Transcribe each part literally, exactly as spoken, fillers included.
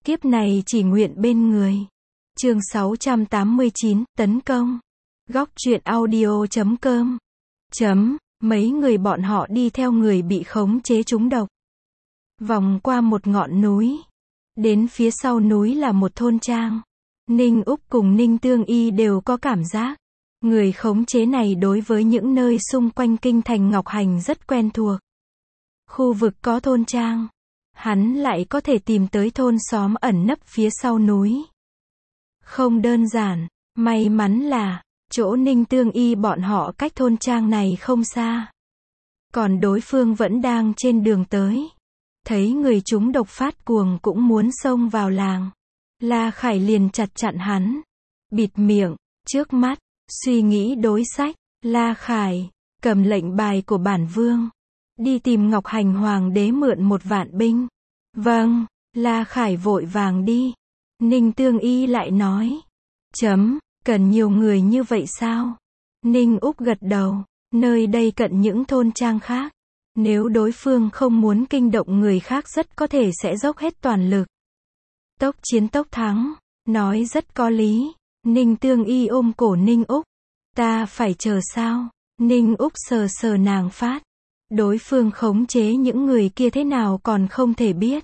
Kiếp này chỉ nguyện bên người. Chương sáu trăm tám mươi chín, tấn công. Góc truyện audio chấm com. Chấm, mấy người bọn họ đi theo người bị khống chế trúng độc. Vòng qua một ngọn núi. Đến phía sau núi là một thôn trang. Ninh Úc cùng Ninh Tương Y đều có cảm giác. Người khống chế này đối với những nơi xung quanh kinh thành Ngọc Hành rất quen thuộc. Khu vực có thôn trang. Hắn lại có thể tìm tới thôn xóm ẩn nấp phía sau núi. Không đơn giản, may mắn là, chỗ Ninh Tương Y bọn họ cách thôn trang này không xa. Còn đối phương vẫn đang trên đường tới. Thấy người chúng độc phát cuồng cũng muốn xông vào làng. La Khải liền chặt chặn hắn. Bịt miệng, trước mắt, suy nghĩ đối sách. La Khải, cầm lệnh bài của bản vương. Đi tìm Ngọc Hành Hoàng đế mượn một vạn binh. Vâng, La Khải vội vàng đi. Ninh Tương Y lại nói. Chấm, cần nhiều người như vậy sao? Ninh Úc gật đầu. Nơi đây cận những thôn trang khác. Nếu đối phương không muốn kinh động người khác rất có thể sẽ dốc hết toàn lực. Tốc chiến tốc thắng. Nói rất có lý. Ninh Tương Y ôm cổ Ninh Úc. Ta phải chờ sao? Ninh Úc sờ sờ nàng phát. Đối phương khống chế những người kia thế nào còn không thể biết.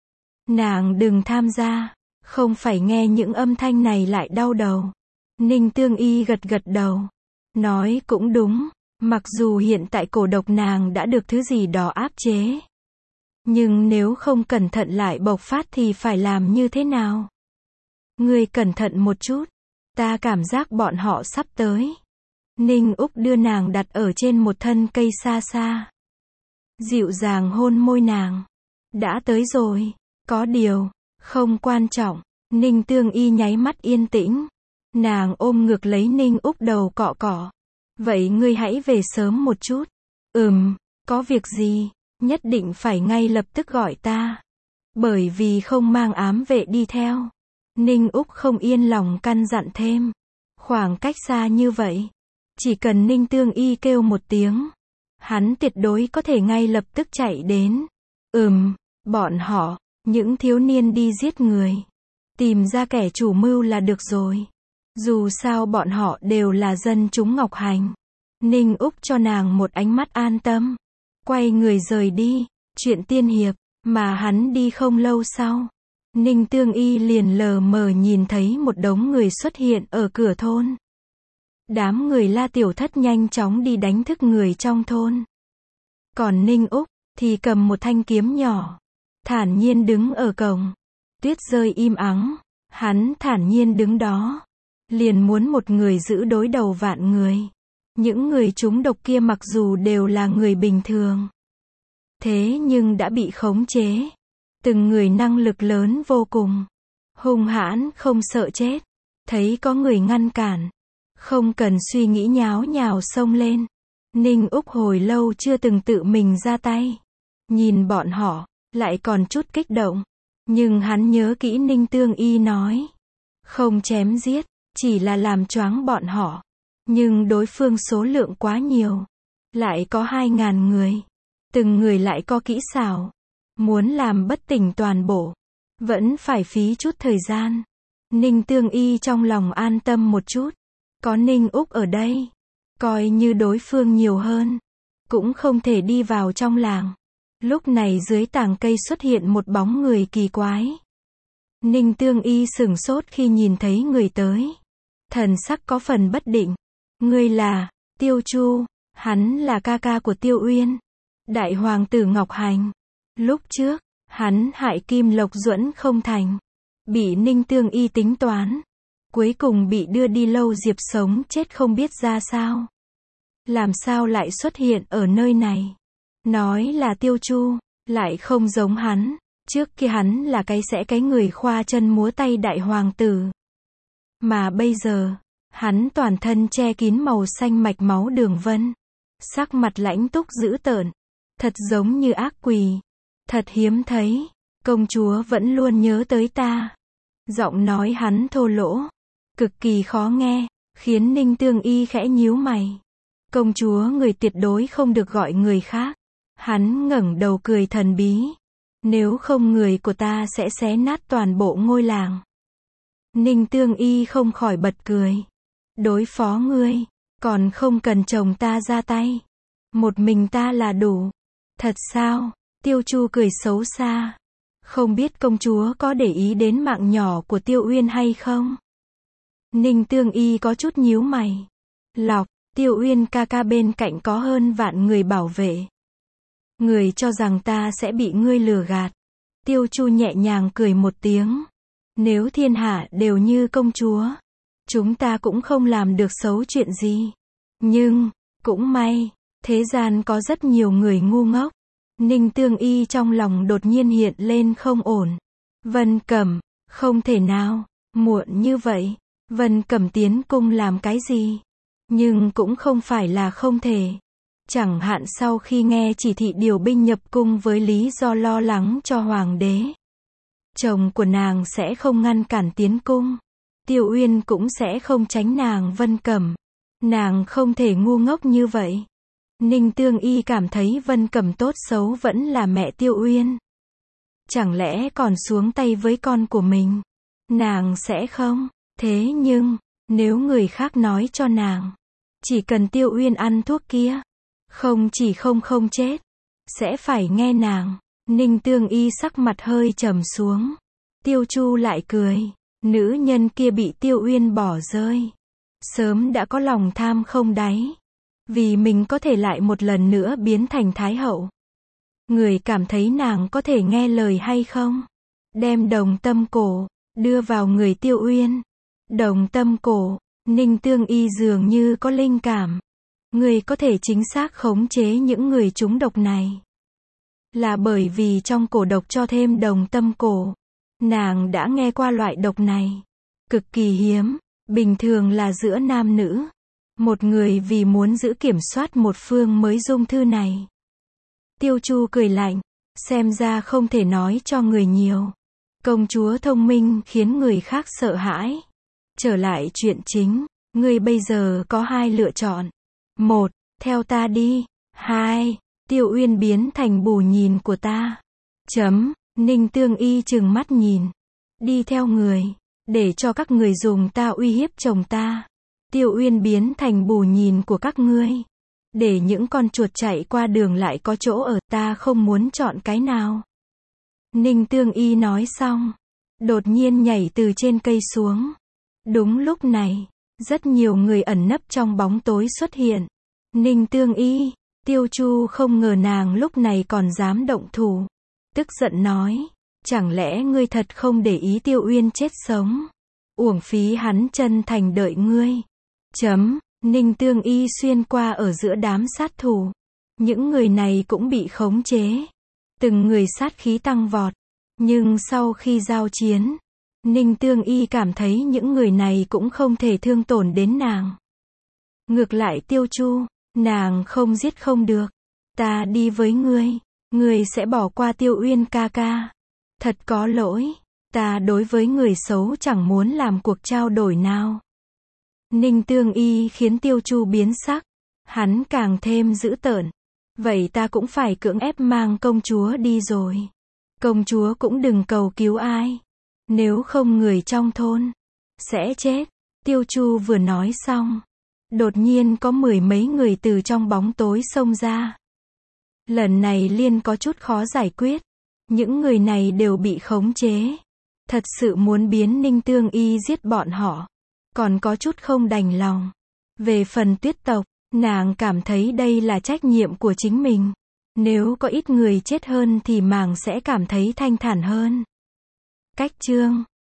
Nàng đừng tham gia. Không phải nghe những âm thanh này lại đau đầu. Ninh Tương Y gật gật đầu. Nói cũng đúng. Mặc dù hiện tại cổ độc nàng đã được thứ gì đó áp chế. Nhưng nếu không cẩn thận lại bộc phát thì phải làm như thế nào? Ngươi cẩn thận một chút. Ta cảm giác bọn họ sắp tới. Ninh Úc đưa nàng đặt ở trên một thân cây xa xa. Dịu dàng hôn môi nàng. Đã tới rồi. Có điều, không quan trọng. Ninh Tương Y nháy mắt yên tĩnh. Nàng ôm ngược lấy Ninh Úc đầu cọ cọ. Vậy ngươi hãy về sớm một chút. Ừm, có việc gì? Nhất định phải ngay lập tức gọi ta. Bởi vì không mang ám vệ đi theo. Ninh Úc không yên lòng căn dặn thêm. Khoảng cách xa như vậy. Chỉ cần Ninh Tương Y kêu một tiếng. Hắn tuyệt đối có thể ngay lập tức chạy đến. Ừm, bọn họ, những thiếu niên đi giết người. Tìm ra kẻ chủ mưu là được rồi. Dù sao bọn họ đều là dân chúng Ngọc Hành. Ninh Úc cho nàng một ánh mắt an tâm. Quay người rời đi. Chuyện tiên hiệp, mà hắn đi không lâu sau. Ninh Tương Y liền lờ mờ nhìn thấy một đống người xuất hiện ở cửa thôn. Đám người La Tiểu Thất nhanh chóng đi đánh thức người trong thôn. Còn Ninh Úc, thì cầm một thanh kiếm nhỏ. Thản nhiên đứng ở cổng. Tuyết rơi im ắng. Hắn thản nhiên đứng đó. Liền muốn một người giữ đối đầu vạn người. Những người trúng độc kia mặc dù đều là người bình thường. Thế nhưng đã bị khống chế. Từng người năng lực lớn vô cùng. Hung hãn không sợ chết. Thấy có người ngăn cản. Không cần suy nghĩ nháo nhào xông lên. Ninh Úc hồi lâu chưa từng tự mình ra tay. Nhìn bọn họ, lại còn chút kích động. Nhưng hắn nhớ kỹ Ninh Tương Y nói. Không chém giết, chỉ là làm choáng bọn họ. Nhưng đối phương số lượng quá nhiều. Lại có hai ngàn người. Từng người lại có kỹ xảo. Muốn làm bất tỉnh toàn bộ. Vẫn phải phí chút thời gian. Ninh Tương Y trong lòng an tâm một chút. Có Ninh Úc ở đây. Coi như đối phương nhiều hơn. Cũng không thể đi vào trong làng. Lúc này dưới tàng cây xuất hiện một bóng người kỳ quái. Ninh Tương Y sửng sốt khi nhìn thấy người tới. Thần sắc có phần bất định. Ngươi là, Tiêu Chu. Hắn là ca ca của Tiêu Uyên. Đại hoàng tử Ngọc Hành. Lúc trước, hắn hại Kim Lộc Duẫn không thành. Bị Ninh Tương Y tính toán. Cuối cùng bị đưa đi Lâu Diệp sống chết không biết ra sao. Làm sao lại xuất hiện ở nơi này? Nói là Tiêu Chu, lại không giống hắn. Trước kia hắn là cái sẽ cái người khoa chân múa tay đại hoàng tử. Mà bây giờ, hắn toàn thân che kín màu xanh mạch máu đường vân. Sắc mặt lãnh túc dữ tợn. Thật giống như ác quỷ. Thật hiếm thấy. Công chúa vẫn luôn nhớ tới ta. Giọng nói hắn thô lỗ. Cực kỳ khó nghe. Khiến Ninh Tương Y khẽ nhíu mày. Công chúa người tuyệt đối không được gọi người khác. Hắn ngẩng đầu cười thần bí. Nếu không người của ta sẽ xé nát toàn bộ ngôi làng. Ninh Tương Y không khỏi bật cười. Đối phó ngươi, còn không cần chồng ta ra tay. Một mình ta là đủ. Thật sao? Tiêu Chu cười xấu xa. Không biết công chúa có để ý đến mạng nhỏ của Tiêu Uyên hay không? Ninh Tương Y có chút nhíu mày. Lọc, Tiêu Uyên ca ca bên cạnh có hơn vạn người bảo vệ. Người cho rằng ta sẽ bị ngươi lừa gạt. Tiêu Chu nhẹ nhàng cười một tiếng. Nếu thiên hạ đều như công chúa, chúng ta cũng không làm được xấu chuyện gì. Nhưng, cũng may, thế gian có rất nhiều người ngu ngốc. Ninh Tương Y trong lòng đột nhiên hiện lên không ổn. Vân Cẩm, không thể nào, muộn như vậy, Vân Cẩm tiến cung làm cái gì? Nhưng cũng không phải là không thể. Chẳng hạn sau khi nghe chỉ thị điều binh nhập cung với lý do lo lắng cho hoàng đế. Chồng của nàng sẽ không ngăn cản tiến cung. Tiêu Uyên cũng sẽ không tránh nàng Vân Cẩm. Nàng không thể ngu ngốc như vậy. Ninh Tương Y cảm thấy Vân Cẩm tốt xấu vẫn là mẹ Tiêu Uyên. Chẳng lẽ còn xuống tay với con của mình? Nàng sẽ không. Thế nhưng, nếu người khác nói cho nàng, chỉ cần Tiêu Uyên ăn thuốc kia, không chỉ không không chết, sẽ phải nghe nàng. Ninh Tương Y sắc mặt hơi trầm xuống. Tiêu Chu lại cười. Nữ nhân kia bị Tiêu Uyên bỏ rơi. Sớm đã có lòng tham không đáy. Vì mình có thể lại một lần nữa biến thành Thái Hậu. Người cảm thấy nàng có thể nghe lời hay không? Đem đồng tâm cổ, đưa vào người Tiêu Uyên. Đồng tâm cổ, Ninh Tương Y dường như có linh cảm. Người có thể chính xác khống chế những người trúng độc này. Là bởi vì trong cổ độc cho thêm đồng tâm cổ. Nàng đã nghe qua loại độc này. Cực kỳ hiếm, bình thường là giữa nam nữ. Một người vì muốn giữ kiểm soát một phương mới dung thư này. Tiêu Chu cười lạnh. Xem ra không thể nói cho người nhiều. Công chúa thông minh khiến người khác sợ hãi. Trở lại chuyện chính. Ngươi bây giờ có hai lựa chọn. Một, theo ta đi. Hai, Tiêu Uyên biến thành bù nhìn của ta. Chấm, Ninh Tương Y trừng mắt nhìn. Đi theo người. Để cho các người dùng ta uy hiếp chồng ta. Tiêu Uyên biến thành bù nhìn của các ngươi. Để những con chuột chạy qua đường lại có chỗ ở, ta không muốn chọn cái nào. Ninh Tương Y nói xong. Đột nhiên nhảy từ trên cây xuống. Đúng lúc này, rất nhiều người ẩn nấp trong bóng tối xuất hiện. Ninh Tương Y, Tiêu Chu không ngờ nàng lúc này còn dám động thủ. Tức giận nói, chẳng lẽ ngươi thật không để ý Tiêu Uyên chết sống? Uổng phí hắn chân thành đợi ngươi. Chấm, Ninh Tương Y xuyên qua ở giữa đám sát thủ. Những người này cũng bị khống chế. Từng người sát khí tăng vọt. Nhưng sau khi giao chiến, Ninh Tương Y cảm thấy những người này cũng không thể thương tổn đến nàng. Ngược lại Tiêu Chu, nàng không giết không được. Ta đi với ngươi, ngươi sẽ bỏ qua Tiêu Uyên ca ca. Thật có lỗi, ta đối với người xấu chẳng muốn làm cuộc trao đổi nào. Ninh Tương Y khiến Tiêu Chu biến sắc. Hắn càng thêm dữ tợn. Vậy ta cũng phải cưỡng ép mang công chúa đi rồi. Công chúa cũng đừng cầu cứu ai. Nếu không người trong thôn sẽ chết. Tiêu Chu vừa nói xong, đột nhiên có mười mấy người từ trong bóng tối xông ra. Lần này Liên có chút khó giải quyết. Những người này đều bị khống chế. Thật sự muốn biến Ninh Tương Y giết bọn họ. Còn có chút không đành lòng. Về phần Tuyết tộc, nàng cảm thấy đây là trách nhiệm của chính mình. Nếu có ít người chết hơn thì nàng sẽ cảm thấy thanh thản hơn. Cách chương